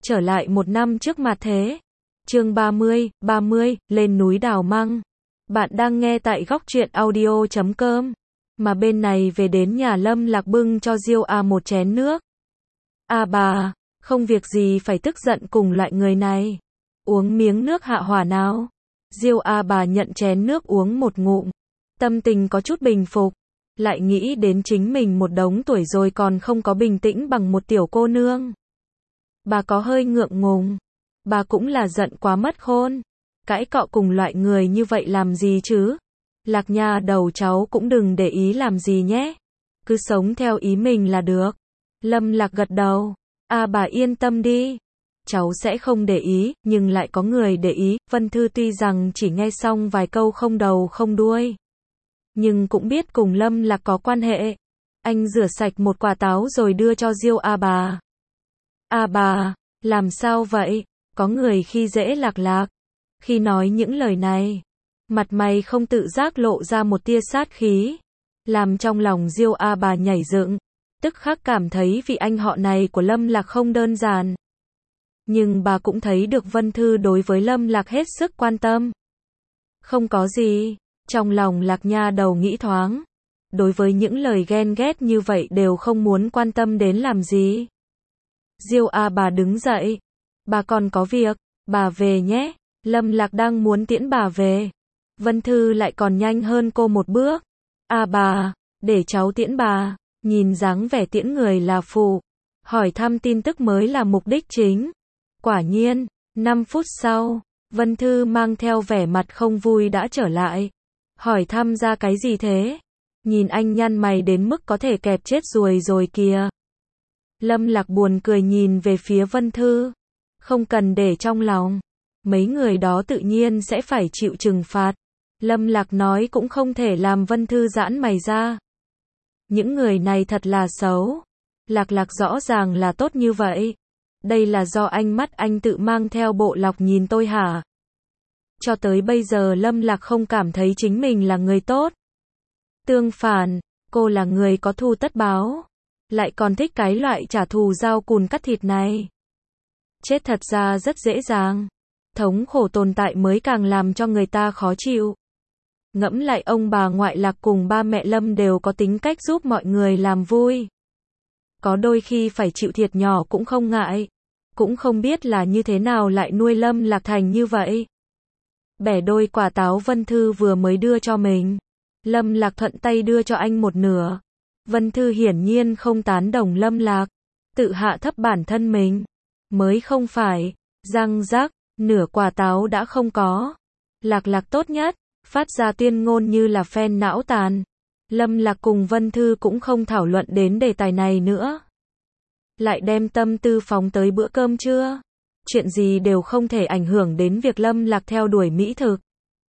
trở lại một năm trước mà thế. Chương 30, lên núi đào măng. Bạn đang nghe tại góc truyện audio.com. Mà bên này về đến nhà Lâm Lạc bưng cho Diêu A một chén nước. Bà, không việc gì phải tức giận cùng loại người này. Uống miếng nước hạ hỏa nào. Diêu A bà nhận chén nước uống một ngụm. Tâm tình có chút bình phục. Lại nghĩ đến chính mình một đống tuổi rồi còn không có bình tĩnh bằng một tiểu cô nương. Bà có hơi ngượng ngùng. Bà cũng là giận quá mất khôn. Cãi cọ cùng loại người như vậy làm gì chứ? Lạc nha đầu cháu cũng đừng để ý làm gì nhé. Cứ sống theo ý mình là được. Lâm Lạc gật đầu. Bà yên tâm đi. Cháu sẽ không để ý, nhưng lại có người để ý. Vân Thư tuy rằng chỉ nghe xong vài câu không đầu không đuôi, nhưng cũng biết cùng Lâm Lạc có quan hệ. Anh rửa sạch một quả táo rồi đưa cho Diêu A bà. Bà, làm sao vậy? Có người khi dễ Lạc Lạc. Khi nói những lời này, mặt mày không tự giác lộ ra một tia sát khí, làm trong lòng Diêu A bà nhảy dựng, tức khắc cảm thấy vị anh họ này của Lâm Lạc không đơn giản. Nhưng bà cũng thấy được Vân Thư đối với Lâm Lạc hết sức quan tâm. Không có gì, trong lòng Lạc nha đầu nghĩ thoáng. Đối với những lời ghen ghét như vậy đều không muốn quan tâm đến làm gì. Diêu A bà đứng dậy. Bà còn có việc, bà về nhé. Lâm Lạc đang muốn tiễn bà về. Vân Thư lại còn nhanh hơn cô một bước. Bà, để cháu tiễn bà. Nhìn dáng vẻ tiễn người là phụ. Hỏi thăm tin tức mới là mục đích chính. Quả nhiên, 5 phút sau, Vân Thư mang theo vẻ mặt không vui đã trở lại. Hỏi thăm ra cái gì thế? Nhìn anh nhăn mày đến mức có thể kẹp chết ruồi rồi kìa. Lâm Lạc buồn cười nhìn về phía Vân Thư. Không cần để trong lòng. Mấy người đó tự nhiên sẽ phải chịu trừng phạt. Lâm Lạc nói cũng không thể làm Vân Thư giãn mày ra. Những người này thật là xấu. Lạc Lạc rõ ràng là tốt như vậy. Đây là do anh tự mang theo bộ lọc nhìn tôi hả? Cho tới bây giờ Lâm Lạc không cảm thấy chính mình là người tốt. Tương phản, cô là người có thù tất báo. Lại còn thích cái loại trả thù dao cùn cắt thịt này. Chết thật ra rất dễ dàng. Thống khổ tồn tại mới càng làm cho người ta khó chịu. Ngẫm lại ông bà ngoại Lạc cùng ba mẹ Lâm đều có tính cách giúp mọi người làm vui. Có đôi khi phải chịu thiệt nhỏ cũng không ngại. Cũng không biết là như thế nào lại nuôi Lâm Lạc thành như vậy. Bẻ đôi quả táo Vân Thư vừa mới đưa cho mình. Lâm Lạc thuận tay đưa cho anh một nửa. Vân Thư hiển nhiên không tán đồng Lâm Lạc. Tự hạ thấp bản thân mình. Mới không phải. Răng rắc, nửa quả táo đã không có. Lạc Lạc tốt nhất. Phát ra tuyên ngôn như là phen não tàn. Lâm Lạc cùng Vân Thư cũng không thảo luận đến đề tài này nữa. Lại đem tâm tư phóng tới bữa cơm trưa. Chuyện gì đều không thể ảnh hưởng đến việc Lâm Lạc theo đuổi mỹ thực.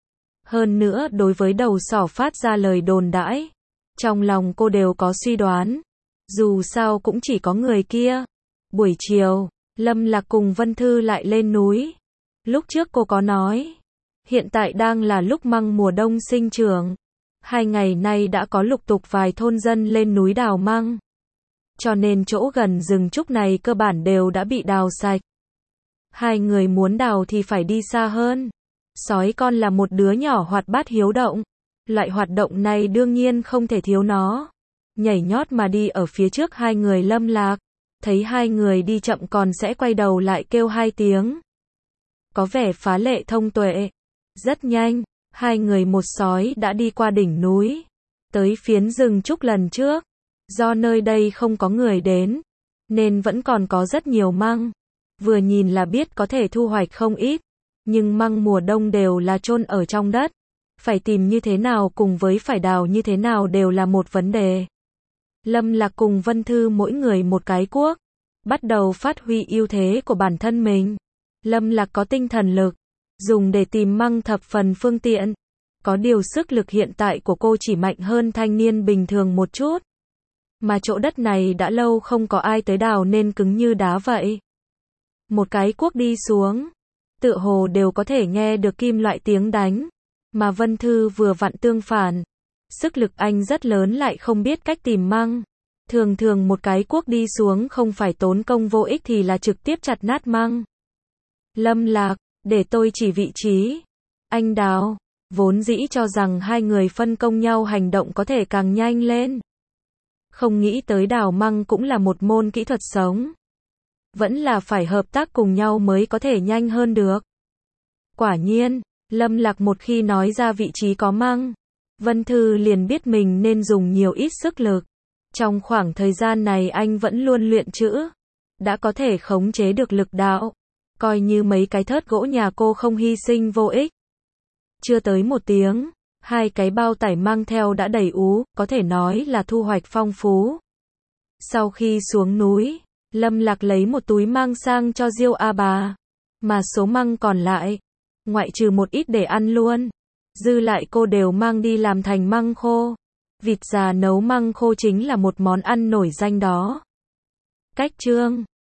Hơn nữa đối với đầu sỏ phát ra lời đồn đãi, trong lòng cô đều có suy đoán. Dù sao cũng chỉ có người kia. Buổi chiều, Lâm Lạc cùng Vân Thư lại lên núi. Lúc trước cô có nói, hiện tại đang là lúc măng mùa đông sinh trưởng. 2 ngày nay đã có lục tục vài thôn dân lên núi đào măng. Cho nên chỗ gần rừng trúc này cơ bản đều đã bị đào sạch. 2 người muốn đào thì phải đi xa hơn. Sói con là một đứa nhỏ hoạt bát hiếu động. Loại hoạt động này đương nhiên không thể thiếu nó. Nhảy nhót mà đi ở phía trước 2 người Lâm Lạc. Thấy 2 người đi chậm còn sẽ quay đầu lại kêu 2 tiếng. Có vẻ phá lệ thông tuệ. Rất nhanh, 2 người một sói đã đi qua đỉnh núi. Tới phiến rừng trúc lần trước. Do nơi đây không có người đến, nên vẫn còn có rất nhiều măng. Vừa nhìn là biết có thể thu hoạch không ít. Nhưng măng mùa đông đều là chôn ở trong đất. Phải tìm như thế nào cùng với phải đào như thế nào đều là một vấn đề. Lâm Lạc cùng Vân Thư mỗi người một cái cuốc. Bắt đầu phát huy ưu thế của bản thân mình. Lâm Lạc có tinh thần lực. Dùng để tìm măng thập phần phương tiện. Có điều sức lực hiện tại của cô chỉ mạnh hơn thanh niên bình thường một chút. Mà chỗ đất này đã lâu không có ai tới đào nên cứng như đá vậy. Một cái cuốc đi xuống. Tựa hồ đều có thể nghe được kim loại tiếng đánh. Mà Vân Thư vừa vặn tương phản. Sức lực anh rất lớn lại không biết cách tìm măng. Thường thường một cái cuốc đi xuống không phải tốn công vô ích thì là trực tiếp chặt nát măng. Lâm Lạc, để tôi chỉ vị trí. Anh Đào, vốn dĩ cho rằng hai người phân công nhau hành động có thể càng nhanh lên. Không nghĩ tới đào măng cũng là một môn kỹ thuật sống. Vẫn là phải hợp tác cùng nhau mới có thể nhanh hơn được. Quả nhiên, Lâm Lạc một khi nói ra vị trí có măng, Vân Thư liền biết mình nên dùng nhiều ít sức lực. Trong khoảng thời gian này anh vẫn luôn luyện chữ, đã có thể khống chế được lực đạo, coi như mấy cái thớt gỗ nhà cô không hy sinh vô ích. Chưa tới 1 tiếng, 2 cái bao tải mang theo đã đầy ú, có thể nói là thu hoạch phong phú. Sau khi xuống núi, Lâm Lạc lấy một túi mang sang cho Diêu A Bà, mà số măng còn lại, ngoại trừ một ít để ăn luôn, dư lại cô đều mang đi làm thành măng khô. Vịt già nấu măng khô chính là một món ăn nổi danh đó. Cách chương